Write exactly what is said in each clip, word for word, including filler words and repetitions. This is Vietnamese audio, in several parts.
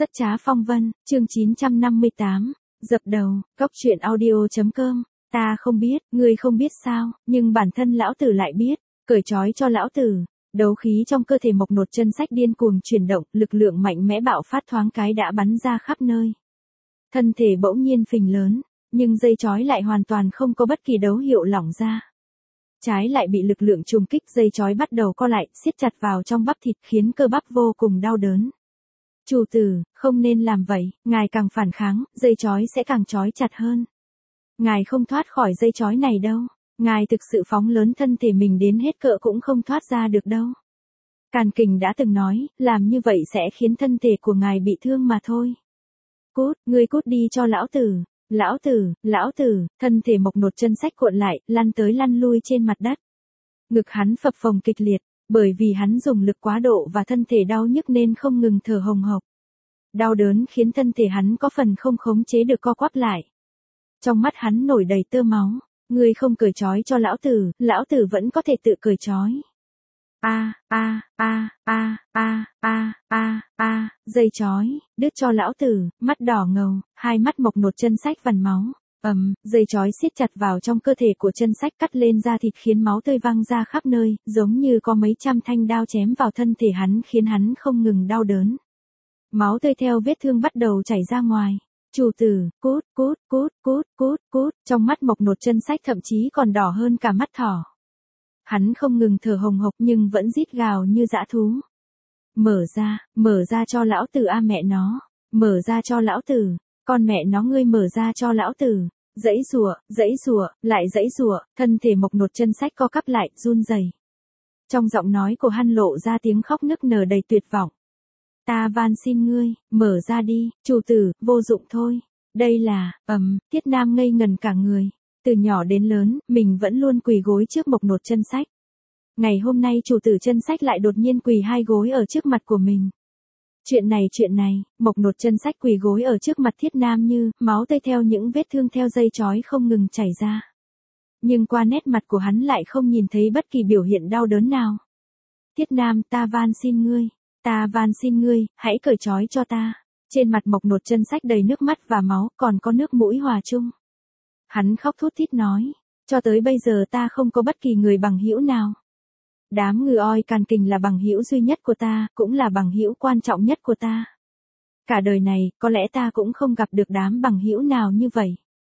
Rất trá phong vân, chương chín trăm năm mươi tám, dập đầu, cóc truyện audio.com, ta không biết, ngươi không biết sao, nhưng bản thân lão tử lại biết, cởi trói cho lão tử, đấu khí trong cơ thể Mộc Nột Chân Sách điên cuồng chuyển động, lực lượng mạnh mẽ bạo phát thoáng cái đã bắn ra khắp nơi. Thân thể bỗng nhiên phình lớn, nhưng dây trói lại hoàn toàn không có bất kỳ dấu hiệu lỏng ra. Trái lại bị lực lượng trùng kích, dây trói bắt đầu co lại, siết chặt vào trong bắp thịt khiến cơ bắp vô cùng đau đớn. Chủ tử, không nên làm vậy, ngài càng phản kháng, dây trói sẽ càng trói chặt hơn. Ngài không thoát khỏi dây trói này đâu, ngài thực sự phóng lớn thân thể mình đến hết cỡ cũng không thoát ra được đâu. Càn Kình đã từng nói, làm như vậy sẽ khiến thân thể của ngài bị thương mà thôi. Cút, ngươi cút đi cho lão tử, lão tử, lão tử, thân thể Mộc Nột Chân Sách cuộn lại, lăn tới lăn lui trên mặt đất. Ngực hắn phập phồng kịch liệt, bởi vì hắn dùng lực quá độ và thân thể đau nhức nên không ngừng thở hồng hộc. Đau đớn khiến thân thể hắn có phần không khống chế được co quắp lại. Trong mắt hắn nổi đầy tơ máu, ngươi không cởi trói cho lão tử, lão tử vẫn có thể tự cởi trói. A a a a a a a a, dây trói, đứt cho lão tử, mắt đỏ ngầu, hai mắt Mộc Nột Chân Sách vằn máu. Ầm, um, dây trói siết chặt vào trong cơ thể của Chân Sách, cắt lên da thịt khiến máu tươi văng ra khắp nơi, giống như có mấy trăm thanh đao chém vào thân thể hắn khiến hắn không ngừng đau đớn. Máu tươi theo vết thương bắt đầu chảy ra ngoài. Chủ tử, cút, cút, cút, cút, cút, cút, trong mắt Mộc Nột Chân Sách thậm chí còn đỏ hơn cả mắt thỏ. Hắn không ngừng thở hồng hộc nhưng vẫn rít gào như dã thú. Mở ra, mở ra cho lão tử a mẹ nó, mở ra cho lão tử, con mẹ nó ngươi mở ra cho lão tử. Dãy rùa, dãy rùa, lại dãy rùa, thân thể Mộc Nột Chân Sách co cắp lại, run rẩy. Trong giọng nói của hắn lộ ra tiếng khóc nức nở đầy tuyệt vọng. Ta van xin ngươi, mở ra đi, chủ tử, vô dụng thôi. Đây là, ầm, um, Thiết Nam ngây ngần cả người. Từ nhỏ đến lớn, mình vẫn luôn quỳ gối trước Mộc Nột Chân Sách. Ngày hôm nay chủ tử Chân Sách lại đột nhiên quỳ hai gối ở trước mặt của mình. Chuyện này chuyện này, Mộc Nột Chân Sách quỳ gối ở trước mặt Thiết Nam như, máu tươi theo những vết thương theo dây trói không ngừng chảy ra. Nhưng qua nét mặt của hắn lại không nhìn thấy bất kỳ biểu hiện đau đớn nào. Thiết Nam, ta van xin ngươi, ta van xin ngươi, hãy cởi trói cho ta. Trên mặt Mộc Nột Chân Sách đầy nước mắt và máu, còn có nước mũi hòa chung. Hắn khóc thút thít nói, cho tới bây giờ ta không có bất kỳ người bằng hữu nào. Đám Ngư Oi Càn Kình là bằng hữu duy nhất của ta, cũng là bằng hữu quan trọng nhất của ta. Cả đời này, có lẽ ta cũng không gặp được đám bằng hữu nào như vậy.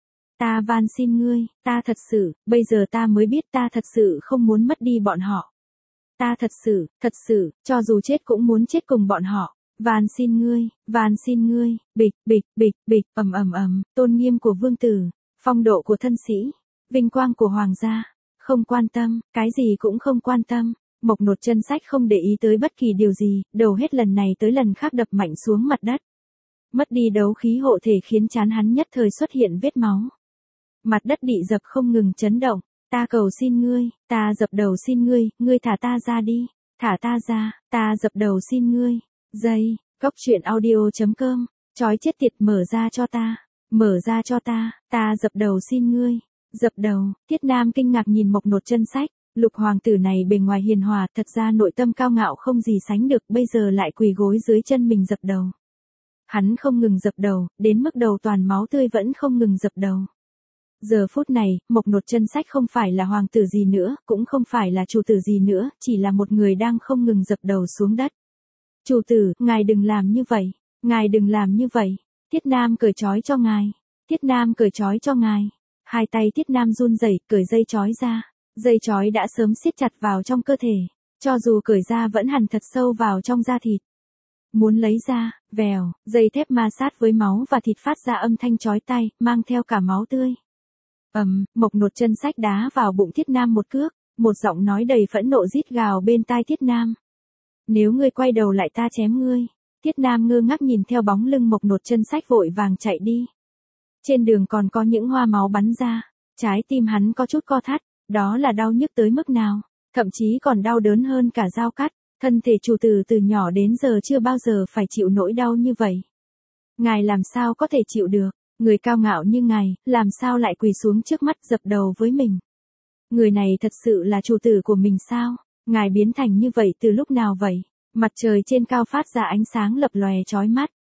Ta van xin ngươi, ta thật sự, bây giờ ta mới biết ta thật sự không muốn mất đi bọn họ. Ta thật sự, thật sự, cho dù chết cũng muốn chết cùng bọn họ. Van xin ngươi, van xin ngươi, bịch, bịch, bịch, bịch, ầm ầm ầm, tôn nghiêm của vương tử, phong độ của thân sĩ, vinh quang của hoàng gia. Không quan tâm, cái gì cũng không quan tâm. Mộc Nột Chân Sách không để ý tới bất kỳ điều gì, đầu hết lần này tới lần khác đập mạnh xuống mặt đất. Mất đi đấu khí hộ thể khiến trán hắn nhất thời xuất hiện vết máu. Mặt đất bị dập không ngừng chấn động. Ta cầu xin ngươi, ta dập đầu xin ngươi, ngươi thả ta ra đi. Thả ta ra, ta dập đầu xin ngươi. Dây, cóc truyện audio.com, chói chết tiệt, mở ra cho ta. Mở ra cho ta, ta dập đầu xin ngươi. Dập đầu, Thiết Nam kinh ngạc nhìn Mộc Nột Chân Sách, lục hoàng tử này bề ngoài hiền hòa, thật ra nội tâm cao ngạo không gì sánh được, bây giờ lại quỳ gối dưới chân mình dập đầu. Hắn không ngừng dập đầu, đến mức đầu toàn máu tươi vẫn không ngừng dập đầu. Giờ phút này, Mộc Nột Chân Sách không phải là hoàng tử gì nữa, cũng không phải là chủ tử gì nữa, chỉ là một người đang không ngừng dập đầu xuống đất. Chủ tử, ngài đừng làm như vậy, ngài đừng làm như vậy, Thiết Nam cởi trói cho ngài, Thiết Nam cởi trói cho ngài. Hai tay Thiết Nam run rẩy, cởi dây trói ra. Dây trói đã sớm siết chặt vào trong cơ thể, cho dù cởi ra vẫn hằn thật sâu vào trong da thịt. Muốn lấy ra, vèo, dây thép ma sát với máu và thịt phát ra âm thanh chói tai, mang theo cả máu tươi. Ầm, um, Mộc Nột Chân Sách đá vào bụng Thiết Nam một cước, một giọng nói đầy phẫn nộ rít gào bên tai Thiết Nam. Nếu ngươi quay đầu lại ta chém ngươi. Thiết Nam ngơ ngác nhìn theo bóng lưng Mộc Nột Chân Sách vội vàng chạy đi. Trên đường còn có những hoa máu bắn ra, trái tim hắn có chút co thắt, đó là đau nhức tới mức nào, thậm chí còn đau đớn hơn cả dao cắt, thân thể chủ tử từ nhỏ đến giờ chưa bao giờ phải chịu nỗi đau như vậy. Ngài làm sao có thể chịu được, người cao ngạo như ngài, làm sao lại quỳ xuống trước mắt dập đầu với mình. Người này thật sự là chủ tử của mình sao, ngài biến thành như vậy từ lúc nào vậy, mặt trời trên cao phát ra ánh sáng lập lòe chói mắt.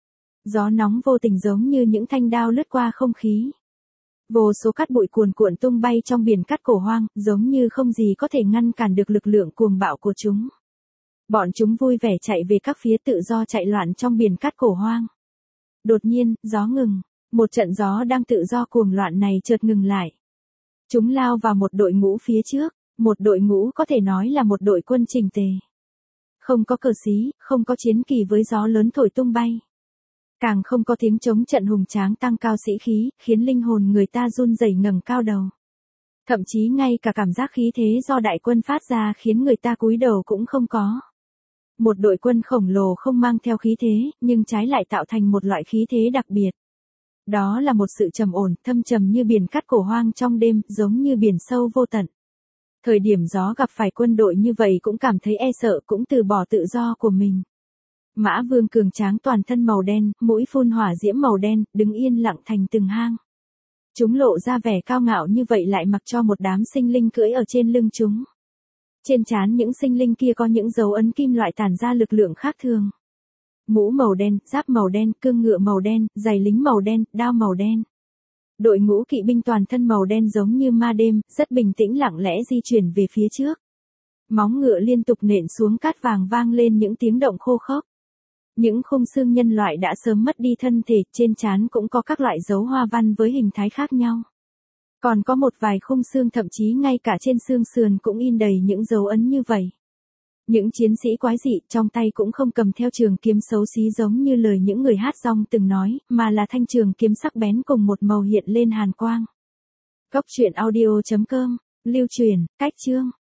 Gió nóng vô tình giống như những thanh đao lướt qua không khí. Vô số cát bụi cuồn cuộn tung bay trong biển cát cổ hoang, giống như không gì có thể ngăn cản được lực lượng cuồng bạo của chúng. Bọn chúng vui vẻ chạy về các phía tự do chạy loạn trong biển cát cổ hoang. Đột nhiên, gió ngừng. Một trận gió đang tự do cuồng loạn này chợt ngừng lại. Chúng lao vào một đội ngũ phía trước, một đội ngũ có thể nói là một đội quân chỉnh tề. Không có cờ xí, không có chiến kỳ với gió lớn thổi tung bay. Càng không có tiếng trống trận hùng tráng tăng cao sĩ khí, khiến linh hồn người ta run rẩy ngẩng cao đầu. Thậm chí ngay cả cảm giác khí thế do đại quân phát ra khiến người ta cúi đầu cũng không có. Một đội quân khổng lồ không mang theo khí thế, nhưng trái lại tạo thành một loại khí thế đặc biệt. Đó là một sự trầm ổn, thâm trầm như biển cát cổ hoang trong đêm, giống như biển sâu vô tận. Thời điểm gió gặp phải quân đội như vậy cũng cảm thấy e sợ, cũng từ bỏ tự do của mình. Mã Vương cường tráng toàn thân màu đen, mũi phun hỏa diễm màu đen, đứng yên lặng thành từng hang. Chúng lộ ra vẻ cao ngạo như vậy lại mặc cho một đám sinh linh cưỡi ở trên lưng chúng. Trên trán những sinh linh kia có những dấu ấn kim loại tản ra lực lượng khác thường. Mũ màu đen, giáp màu đen, cương ngựa màu đen, giày lính màu đen, đao màu đen. Đội ngũ kỵ binh toàn thân màu đen giống như ma đêm, rất bình tĩnh lặng lẽ di chuyển về phía trước. Móng ngựa liên tục nện xuống cát vàng vang lên những tiếng động khô khốc. Những khung xương nhân loại đã sớm mất đi thân thể, trên trán cũng có các loại dấu hoa văn với hình thái khác nhau. Còn có một vài khung xương thậm chí ngay cả trên xương sườn cũng in đầy những dấu ấn như vậy. Những chiến sĩ quái dị trong tay cũng không cầm theo trường kiếm xấu xí giống như lời những người hát rong từng nói, mà là thanh trường kiếm sắc bén cùng một màu hiện lên hàn quang. Cốc truyện audio chấm com, lưu truyền, cách chương.